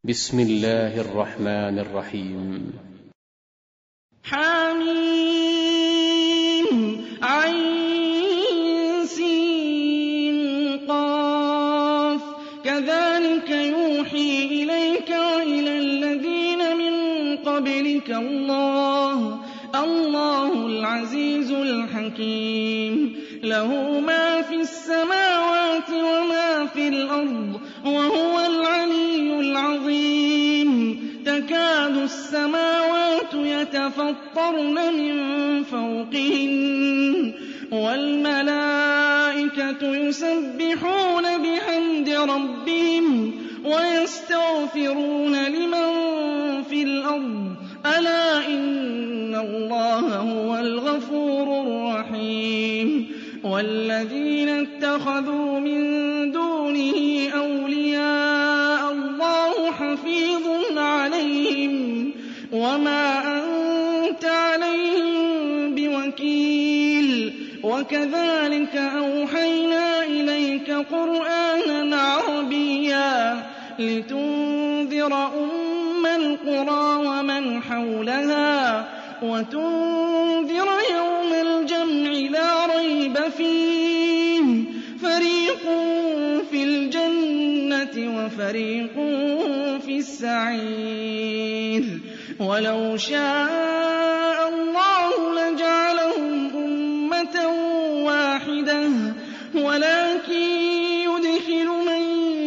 بسم الله الرحمن الرحيم. حميم عين سين قاف كذلك يوحي إليك وإلى الذين من قبلك الله العزيز الحكيم له ما في السماوات وما في الأرض وهو العلي العظيم تكاد السماوات يتفطرن من فوقهن والملائكة يسبحون بحمد ربهم ويستغفرون لمن في الأرض ألا إن الله هو الغفور الرحيم والذين اتخذوا من دونه أولياء الله حفيظ عليهم وما أنت عليهم بوكيل وكذلك أوحينا إليك قرآنا عربيا لتنذر أم القرى ومن حولها وتنذر يوم الجمع لا ريب فيه فريق في الجنة وفريق في السعير ولو شاء الله لجعلهم أمة واحدة ولكن يدخل من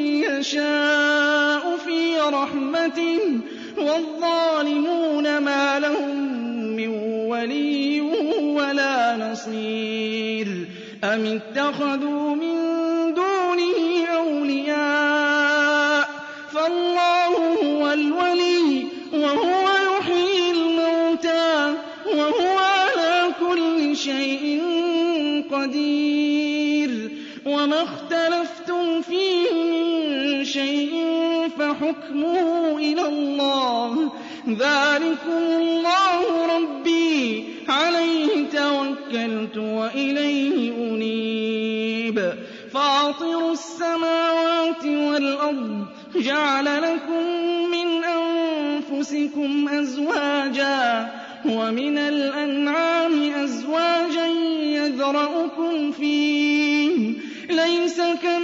يشاء في رحمته والظالمون ما لهم من ولي ولا نصير أم اتخذوا من دونه أولياء فالله هو الولي وهو يحيي الموتى وهو على كل شيء قدير وما اختلفتم فيه من شيء فحكمه إلى الله ذلكم الله ربي عليه توكلت وإليه أنيب فاطر السماوات والأرض جعل لكم من أنفسكم أزواجا ومن الأنعام أزواجا يذرأكم فيه ليس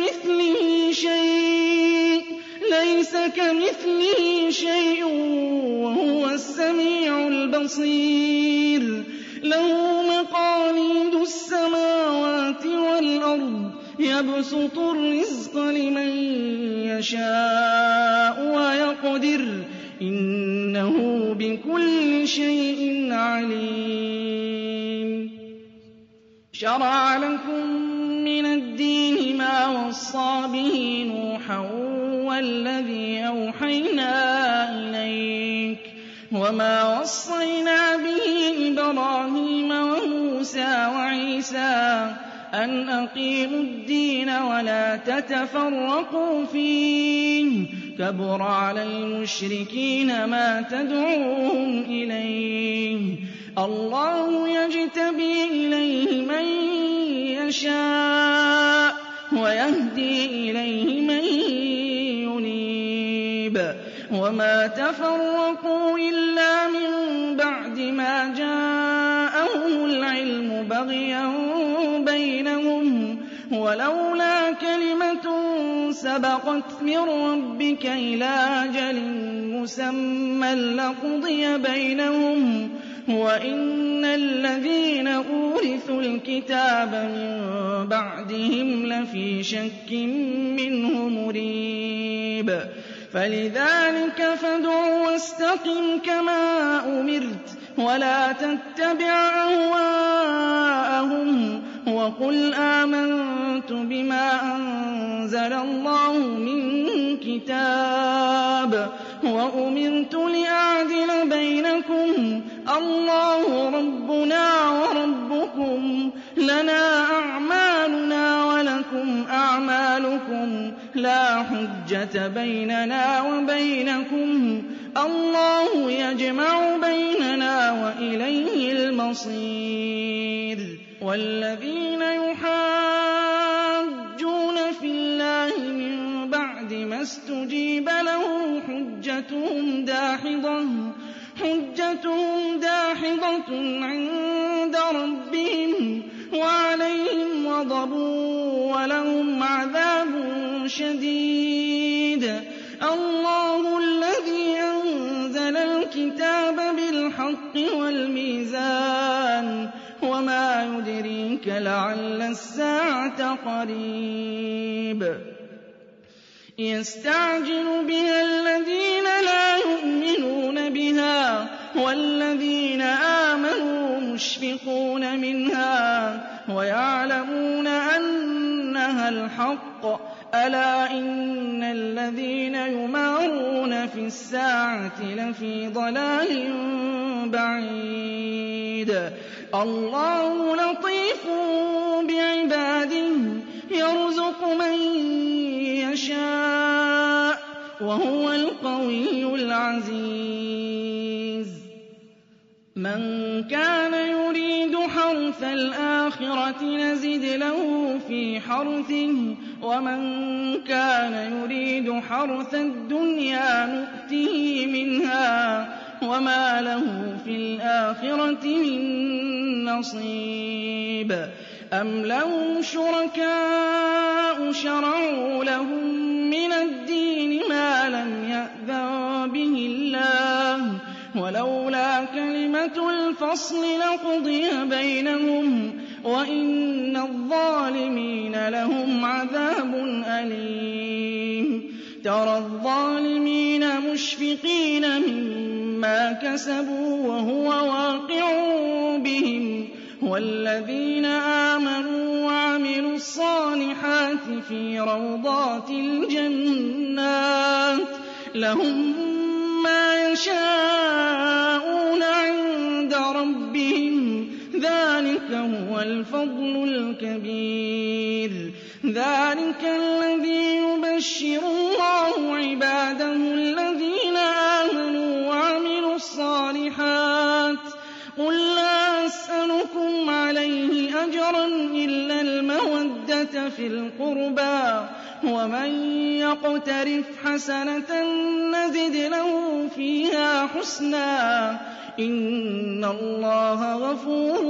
كمثله شيء وهو السميع البصير له مقاليد السماوات والأرض يبسط الرزق لمن يشاء ويقدر إنه بكل شيء عليم شرع لكم من الدين ما وصى به نوحا والذي أوحينا إليك وما وصينا به إبراهيم وموسى وعيسى أن أقيموا الدين ولا تتفرقوا فيه كبر على المشركين ما تدعوهم إليه الله يجتبي إليه من يشاء ويهدي إليه من ينيب وما تفرقوا إلا من بعد ما جاءهم العلم بغيا بينهم ولولا كلمة سبقت من ربك إلى أجل مسمى لقضي بينهم وإن الذين أورثوا الكتاب من بعدهم لفي شك منه مريب فلذلك فادع واستقم كما أمرت ولا تتبع أهواءهم وقل آمنت بما أنزل الله من كتاب وأمرت لأعدل بينكم الله ربنا وربكم لنا أعمالنا ولكم أعمالكم لا حجة بيننا وبينكم الله يجمع بيننا وإليه المصير والذين يحاجون في الله من بعد ما فاستجيب له حجتهم داحضة عند ربهم وعليهم غضب ولهم عذاب شديد. الله الذي أنزل الكتاب بالحق والميزان وما يدريك لعل الساعة قريب. يستعجل بها الذين لا يؤمنون بها والذين آمنوا مشفقون منها ويعلمون أنها الحق. ألا إن الذين يمارون في الساعة لفي ضلال بعيد. الله لطيف بعباده يرزق من يشاء وهو القوي العزيز. من كان يريد حرث الآخرة نزد له في حرثه ومن كان يريد حرث الدنيا نؤته منها وما له في الآخرة من نصيب. أم لهم شركاء شرعوا لهم من الدين ما لم يأذن به الله ولولا كلمة الفصل لقضي بينهم وإن الظالمين لهم عذاب أليم. ترى الظالمين مشفقين مما كسبوا وهو واقع بهم والذين آمنوا وعملوا الصالحات في روضات الجنات لهم ما يشاءون عند ربهم ذلك هو الفضل الكبير. ذلك الذي يبشر الله عباده الذين آمنوا وعملوا الصالحات. قل لا أسألكم عليه أجرا إلا المودة في القربى ومن يقترف حسنة نزد له فيها حسنا إن الله غفور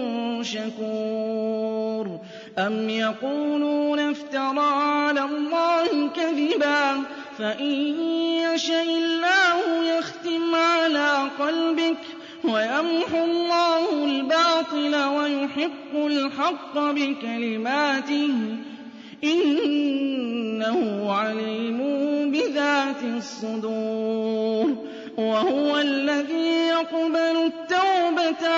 شكور. أم يقولون افترى على الله كذبا فإن يشأ الله يختم على قلبك ويمحو الله الباطل ويحق الحق بكلماته إنه عليم بذات الصدور. وهو الذي يقبل التوبة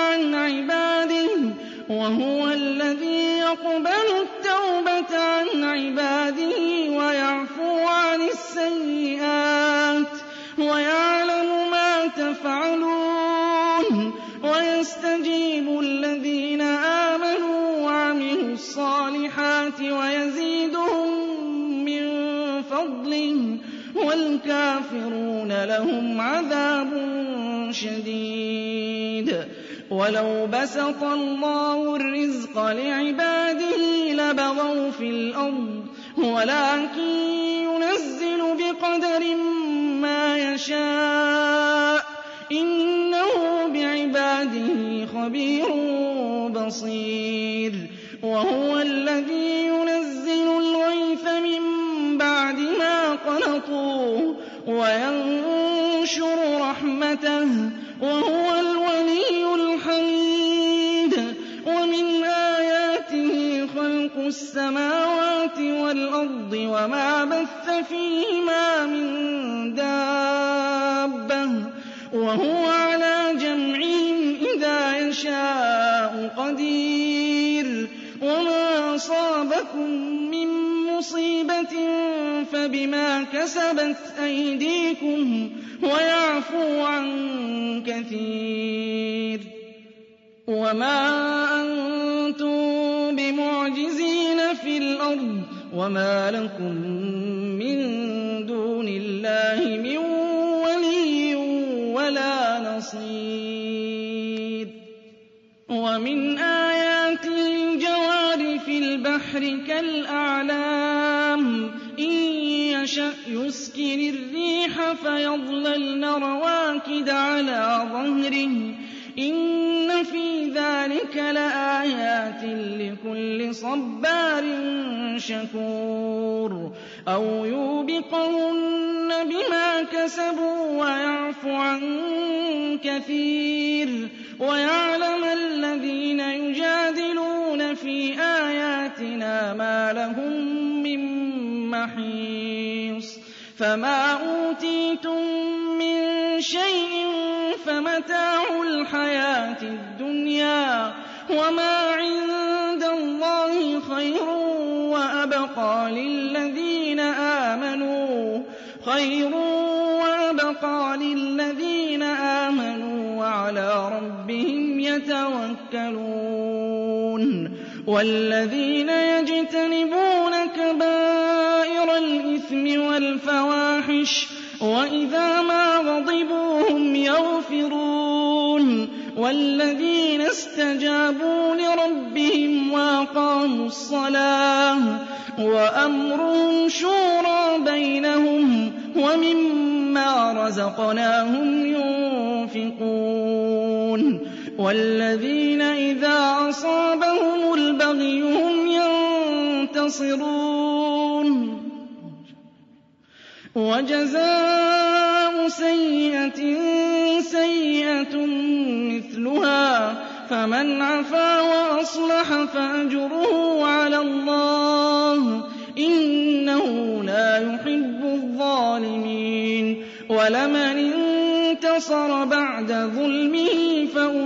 عن عباده ويعفو عن السيئات ويعلم ما تفعلون ويستجيب الذين آمنوا وعملوا الصالحات ويزيدهم من فضله والكافرون لهم عذاب شديد. ولو بسط الله الرزق لعباده لبغوا في الأرض ولكن ينزل بقدر ما يشاء إنه بعباده خبير بصير. وهو الذي ينزل الغيث من بعد ما قنطوا وينشر رحمته وهو الولي الحميد. ومن آياته خلق السماوات والأرض وما بث فيهما من دابة وهو على جمعهم إذا يشاء قدير. وما أصابكم من مصيبة فبما كسبت أيديكم ويعفو عن كثير. وما أنتم بمعجزين في الأرض وما لكم من دون الله من ولي ولا نصير. ومن آياته الجوار في البحر كالأعلام إن يشأ يسكن الريح فيظللن رواكد على ظهره إن في ذلك لآيات لكل صبار شكور أو يوبقهن بما كسبوا ويعفو عن كثير ويعلم الذين يجادلون في آياتنا ما لهم من محيص فما أوتيتم من شيء فمتاع الحياة الدنيا وما عند الله خير وأبقى للذين آمنوا وعلى ربهم يتوكلون والذين يجتنبون كبائر الإثم والفواحش وإذا ما غضبوا هم يغفرون والذين استجابوا لربهم وأقاموا الصلاة وأمرهم شورى بينهم ومما رزقناهم ينفقون والذين إذا أصابهم البغي هم ينتصرون وجزاء سيئة سيئة مثلها فمن عفا وأصلح فأجره على الله إنه لا يحب الظالمين ولمن انتصر بعد ظلمه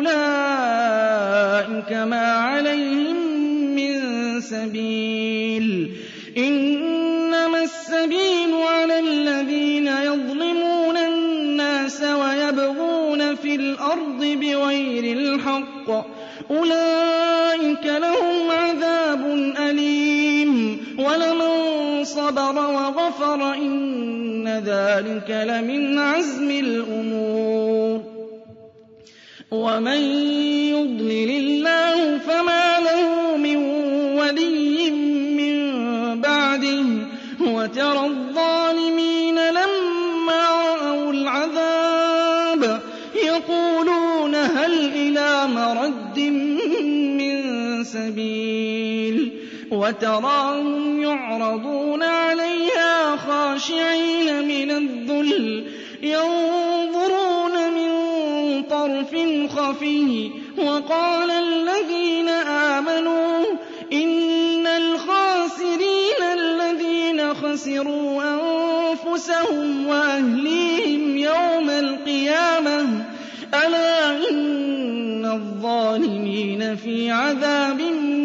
فأولئك ما عليهم من سبيل إنما السبيل على الذين يظلمون الناس ويبغون في الأرض بغير الحق أولئك لهم عذاب أليم ولمن صبر وغفر إن ذلك لمن عزم الأمور ومن يضلل الله فما له من ولي من بعده وترى الظالمين لما رأوا العذاب يقولون هل إلى مرد من سبيل وتراهم يعرضون عليها خاشعين من الذل ينظرون من طرف خفي وقال الذين آمنوا إن الخاسرين الذين خسروا أنفسهم وأهليهم يوم القيامة ألا إن الظالمين في عذاب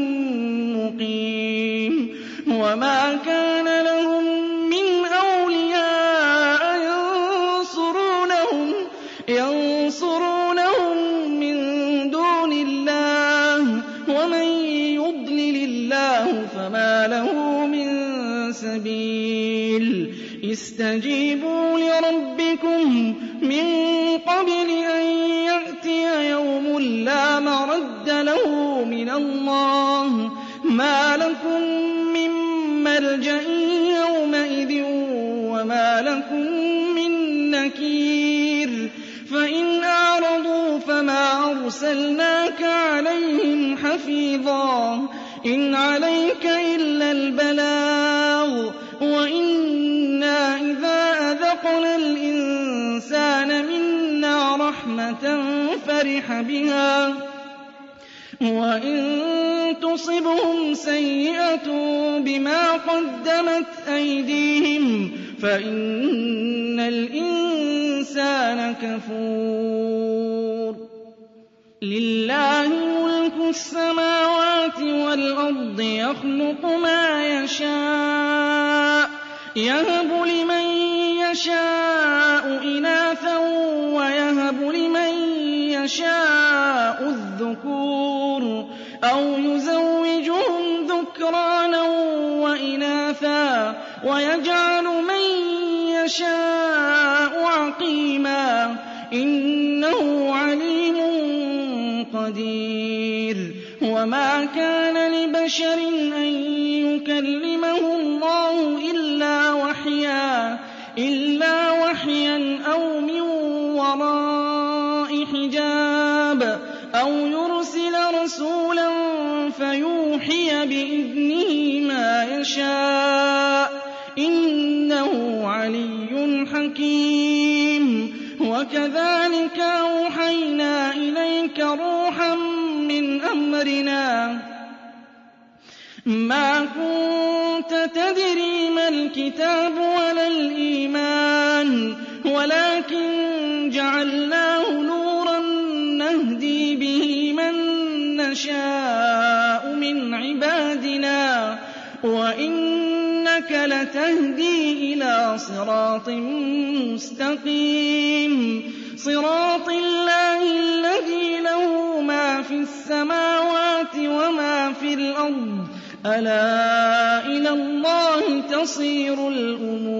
مقيم وما كان لهم من أولياء ينصرونهم من دون الله ومن يضلل الله فما له من سبيل استجيبوا لربكم من قبل أن يأتي يوم لا مرد له من الله ما لكم من ملجأ يومئذ وما لكم من نكير فإن أعرضوا فما أرسلناك عليهم حفيظا إن عليك إلا البلاغ وإنا إذا أذقنا الإنسان منا رحمة فرح بها وإن تصبهم سيئة بما قدمت أيديهم فإن الإنسان كفور لله ملك السماوات والأرض يخلق ما يشاء يهب لمن يشاء إناثا ويهب لمن يشاء الذكور أو يزوجهم ذكرانا وإناثا ويجعل من يشاء عقيما إنه عليم قدير وما كان لبشر أن يكلمه الله إلا وحيا إِلَّا وَحْيًا أَوْ مِن وَرَاءِ حِجَابٍ أَوْ يُرْسِلَ رَسُولًا فَيُوحِيَ بِإِذْنِهِ مَا يَشَاءُ ۚ إِنَّهُ عَلِيٌّ حَكِيمٌ. وَكَذَٰلِكَ أَوْحَيْنَا إِلَيْكَ رُوحًا مِّنْ أَمْرِنَا مَا كُنتَ تَدْرِي مَا الْكِتَابُ وَلَا الْإِيمَانُ وَلَٰكِن جَعَلْنَاهُ نُورًا نَّهْدِي بِهِ مَن نَّشَاءُ مِنْ عِبَادِنَا ۚ وَإِنَّكَ لَتَهْدِي إِلَىٰ صِرَاطٍ مُّسْتَقِيمٍ صِرَاطِ اللَّهِ الَّذِي لَهُ مَا فِي السَّمَاوَاتِ وَمَا فِي الْأَرْضِ ۗ أَلَا إِلَى اللَّهِ تَصِيرُ الْأُمُورُ